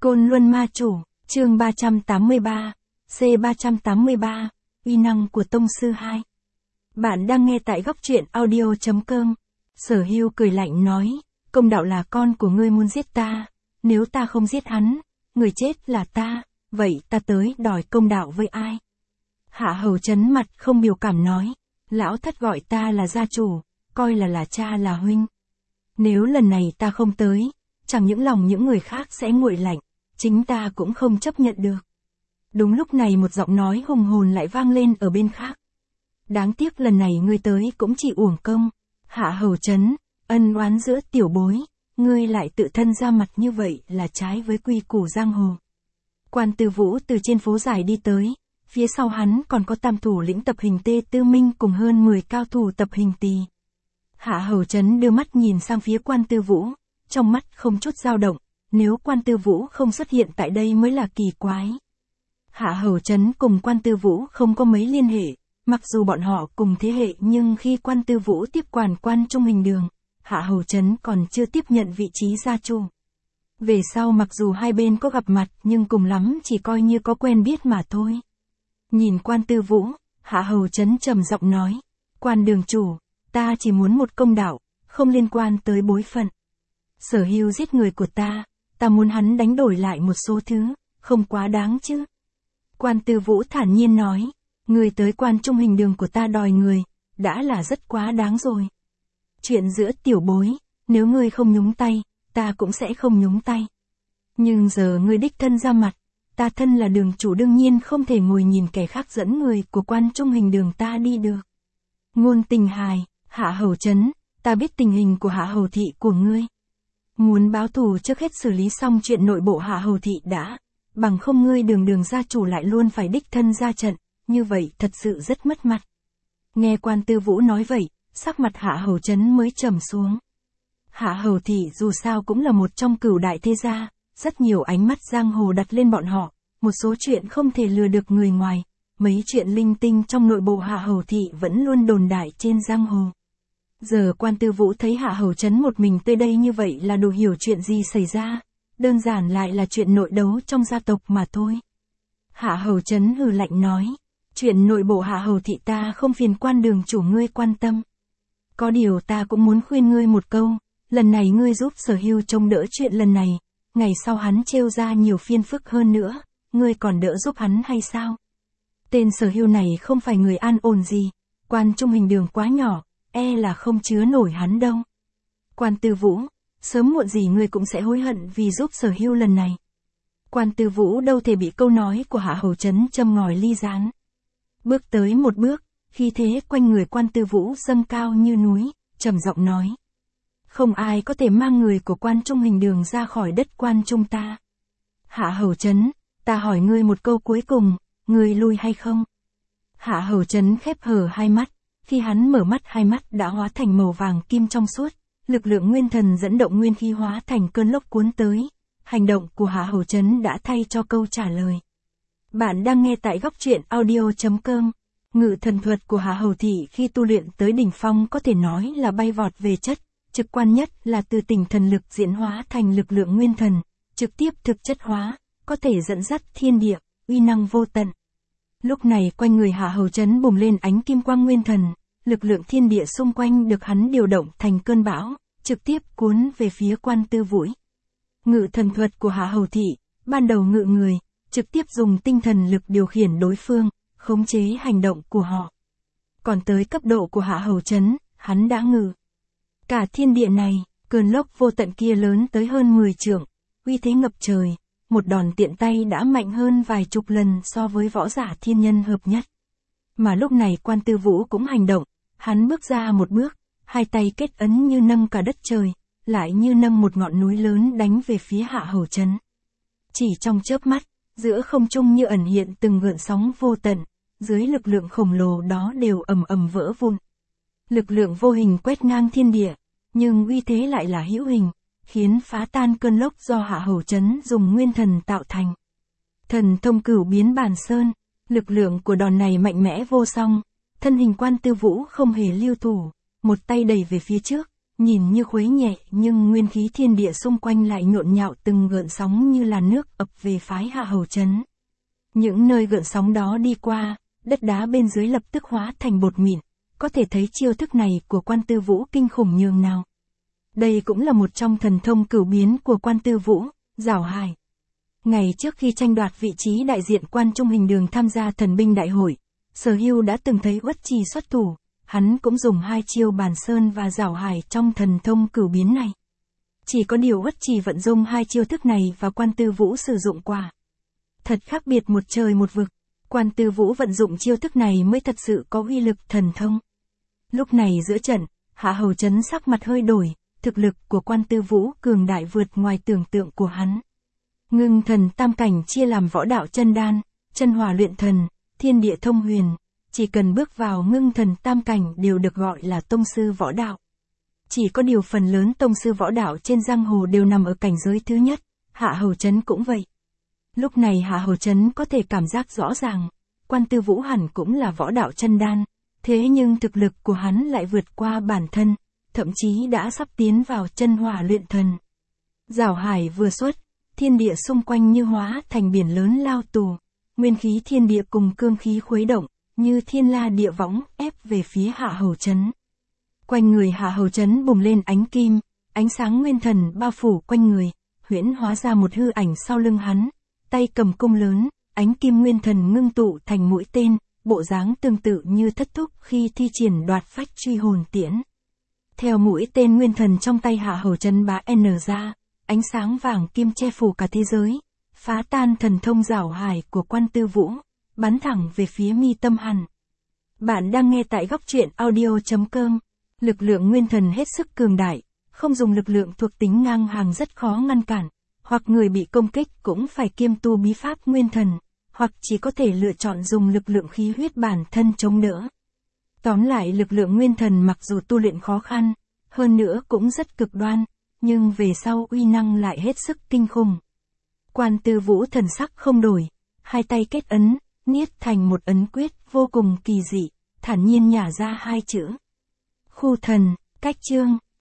Côn Luân Ma Chủ, chương 383, C383, uy năng của Tông Sư 2. Bạn đang nghe tại góc truyện audio.com. Sở Hưu cười lạnh nói, công đạo là con của ngươi muốn giết ta, nếu ta không giết hắn, người chết là ta, vậy ta tới đòi công đạo với ai? Hạ Hầu Chấn mặt không biểu cảm nói, lão thất gọi ta là gia chủ, coi là cha là huynh. Nếu lần này ta không tới, chẳng những lòng những người khác sẽ nguội lạnh, chính ta cũng không chấp nhận được. Đúng lúc này một giọng nói hùng hồn lại vang lên ở bên khác. Đáng tiếc lần này ngươi tới cũng chỉ uổng công. Hạ Hầu Chấn, ân oán giữa tiểu bối, ngươi lại tự thân ra mặt như vậy là trái với quy củ giang hồ. Quan Tư Vũ từ trên phố dài đi tới, phía sau hắn còn có tam thủ lĩnh tập hình Tê Tư Minh cùng hơn 10 cao thủ tập hình Tỳ. Hạ Hầu Chấn đưa mắt nhìn sang phía Quan Tư Vũ, trong mắt không chút dao động, nếu Quan Tư Vũ không xuất hiện tại đây mới là kỳ quái. Hạ Hầu Chấn cùng Quan Tư Vũ không có mấy liên hệ, mặc dù bọn họ cùng thế hệ nhưng khi Quan Tư Vũ tiếp quản Quan Trung Hình Đường, Hạ Hầu Chấn còn chưa tiếp nhận vị trí gia chủ. Về sau mặc dù hai bên có gặp mặt nhưng cùng lắm chỉ coi như có quen biết mà thôi. Nhìn Quan Tư Vũ, Hạ Hầu Chấn trầm giọng nói, Quan đường chủ, ta chỉ muốn một công đạo, không liên quan tới bối phận. Sở Hưu giết người của ta muốn hắn đánh đổi lại một số thứ, không quá đáng chứ. Quan Tư Vũ thản nhiên nói, người tới Quan Trung Hình Đường của ta đòi người, đã là rất quá đáng rồi. Chuyện giữa tiểu bối, nếu ngươi không nhúng tay, ta cũng sẽ không nhúng tay. Nhưng giờ ngươi đích thân ra mặt, ta thân là đường chủ đương nhiên không thể ngồi nhìn kẻ khác dẫn người của Quan Trung Hình Đường ta đi được. Ngôn Tình Hài, Hạ Hầu Chấn, ta biết tình hình của Hạ Hầu thị của ngươi. Muốn báo thù trước hết xử lý xong chuyện nội bộ Hạ Hầu thị đã, bằng không ngươi đường gia chủ lại luôn phải đích thân ra trận, như vậy thật sự rất mất mặt. Nghe Quan Tư Vũ nói vậy, sắc mặt Hạ Hầu Chấn mới trầm xuống. Hạ Hầu thị dù sao cũng là một trong cửu đại thế gia, rất nhiều ánh mắt giang hồ đặt lên bọn họ, một số chuyện không thể lừa được người ngoài, mấy chuyện linh tinh trong nội bộ Hạ Hầu thị vẫn luôn đồn đại trên giang hồ. Giờ Quan Tư Vũ thấy Hạ Hầu Chấn một mình tới đây như vậy là đủ hiểu chuyện gì xảy ra, đơn giản lại là chuyện nội đấu trong gia tộc mà thôi. Hạ Hầu Chấn hừ lạnh nói, chuyện nội bộ Hạ Hầu thị ta không phiền Quan đường chủ ngươi quan tâm. Có điều ta cũng muốn khuyên ngươi một câu, lần này ngươi giúp Sở Hưu trông đỡ chuyện lần này, ngày sau hắn trêu ra nhiều phiền phức hơn nữa, ngươi còn đỡ giúp hắn hay sao? Tên Sở Hưu này không phải người an ổn gì, Quan Trung Hình Đường quá nhỏ, e là không chứa nổi hắn đâu. Quan Tư Vũ, sớm muộn gì ngươi cũng sẽ hối hận vì giúp Sở Hưu lần này. Quan Tư Vũ đâu thể bị câu nói của Hạ Hầu Chấn châm ngòi ly gián. Bước tới một bước, khi thế quanh người Quan Tư Vũ dâng cao như núi, trầm giọng nói. Không ai có thể mang người của Quan Trung Hình Đường ra khỏi đất Quan Trung ta. Hạ Hầu Chấn, ta hỏi ngươi một câu cuối cùng, ngươi lui hay không? Hạ Hầu Chấn khép hờ hai mắt, khi hắn mở mắt hai mắt đã hóa thành màu vàng kim trong suốt, lực lượng nguyên thần dẫn động nguyên khí hóa thành cơn lốc cuốn tới. Hành động của Hạ Hầu Chấn đã thay cho câu trả lời. Bạn đang nghe tại góc truyện audio.com. Ngự thần thuật của Hạ Hầu thị khi tu luyện tới đỉnh phong có thể nói là bay vọt về chất, trực quan nhất là từ tinh thần lực diễn hóa thành lực lượng nguyên thần, trực tiếp thực chất hóa, có thể dẫn dắt thiên địa, uy năng vô tận. Lúc này quanh người Hạ Hầu Chấn bùng lên ánh kim quang nguyên thần, lực lượng thiên địa xung quanh được hắn điều động thành cơn bão, trực tiếp cuốn về phía Quan Tư Vũ. Ngự thần thuật của Hạ Hầu thị, ban đầu ngự người, trực tiếp dùng tinh thần lực điều khiển đối phương, khống chế hành động của họ. Còn tới cấp độ của Hạ Hầu Chấn, hắn đã ngự cả thiên địa này, cơn lốc vô tận kia lớn tới hơn 10 trượng, uy thế ngập trời, một đòn tiện tay đã mạnh hơn vài chục lần so với võ giả thiên nhân hợp nhất. Mà lúc này Quan Tư Vũ cũng hành động, hắn bước ra một bước, hai tay kết ấn như nâng cả đất trời, lại như nâng một ngọn núi lớn đánh về phía Hạ Hầu Chấn. Chỉ trong chớp mắt, giữa không trung như ẩn hiện từng gợn sóng vô tận, dưới lực lượng khổng lồ đó đều ầm ầm vỡ vụn. Lực lượng vô hình quét ngang thiên địa, nhưng uy thế lại là hữu hình, khiến phá tan cơn lốc do Hạ Hầu Chấn dùng nguyên thần tạo thành. Thần thông cửu biến bàn sơn, lực lượng của đòn này mạnh mẽ vô song, thân hình Quan Tư Vũ không hề lưu thủ, một tay đẩy về phía trước, Nhìn như khuấy nhẹ nhưng nguyên khí thiên địa xung quanh lại nhộn nhạo từng gợn sóng như là nước ập về phái Hạ Hầu Trấn. Những nơi gợn sóng đó đi qua, đất đá bên dưới lập tức hóa thành bột mịn, có thể thấy chiêu thức này của Quan Tư Vũ kinh khủng nhường nào. Đây cũng là một trong thần thông cửu biến của Quan Tư Vũ, Giảo Hải. Ngày trước khi tranh đoạt vị trí đại diện Quan Trung Hình Đường tham gia thần binh đại hội, Sở Hưu đã từng thấy Uất Trì xuất thủ, hắn cũng dùng hai chiêu Bàn Sơn và Giảo Hải trong thần thông cửu biến này. Chỉ có điều Uất Trì vận dụng hai chiêu thức này và Quan Tư Vũ sử dụng quả. Thật khác biệt một trời một vực, Quan Tư Vũ vận dụng chiêu thức này mới thật sự có uy lực thần thông. Lúc này giữa trận, Hạ Hầu Trấn sắc mặt hơi đổi, thực lực của Quan Tư Vũ cường đại vượt ngoài tưởng tượng của hắn. Ngưng thần tam cảnh chia làm võ đạo chân đan, chân hỏa luyện thần, thiên địa thông huyền, chỉ cần bước vào ngưng thần tam cảnh đều được gọi là tông sư võ đạo. Chỉ có điều phần lớn tông sư võ đạo trên giang hồ đều nằm ở cảnh giới thứ nhất, Hạ Hầu Trấn cũng vậy. Lúc này Hạ Hầu Trấn có thể cảm giác rõ ràng, Quan Tư Vũ hẳn cũng là võ đạo chân đan, thế nhưng thực lực của hắn lại vượt qua bản thân, thậm chí đã sắp tiến vào chân hỏa luyện thần. Giảo Hải vừa xuất, thiên địa xung quanh như hóa thành biển lớn lao tù, nguyên khí thiên địa cùng cương khí khuấy động, như thiên la địa võng ép về phía Hạ Hầu Trấn. Quanh người Hạ Hầu Trấn bùng lên ánh kim, ánh sáng nguyên thần bao phủ quanh người, huyễn hóa ra một hư ảnh sau lưng hắn, tay cầm cung lớn, ánh kim nguyên thần ngưng tụ thành mũi tên, bộ dáng tương tự như Thất Thúc khi thi triển đoạt phách truy hồn tiễn. Theo mũi tên nguyên thần trong tay Hạ Hầu Trấn bá n ra, ánh sáng vàng kim che phủ cả thế giới, phá tan thần thông Giảo Hải của Quan Tư Vũ, bắn thẳng về phía mi tâm hắn. Bạn đang nghe tại góc truyện audio.com. Lực lượng nguyên thần hết sức cường đại, không dùng lực lượng thuộc tính ngang hàng rất khó ngăn cản, hoặc người bị công kích cũng phải kiêm tu bí pháp nguyên thần, hoặc chỉ có thể lựa chọn dùng lực lượng khí huyết bản thân chống đỡ. Tóm lại lực lượng nguyên thần mặc dù tu luyện khó khăn, hơn nữa cũng rất cực đoan, nhưng về sau uy năng lại hết sức kinh khủng. Quan Tư Vũ thần sắc không đổi, hai tay kết ấn, niết thành một ấn quyết vô cùng kỳ dị, thản nhiên nhả ra hai chữ. Khu thần, cách chương,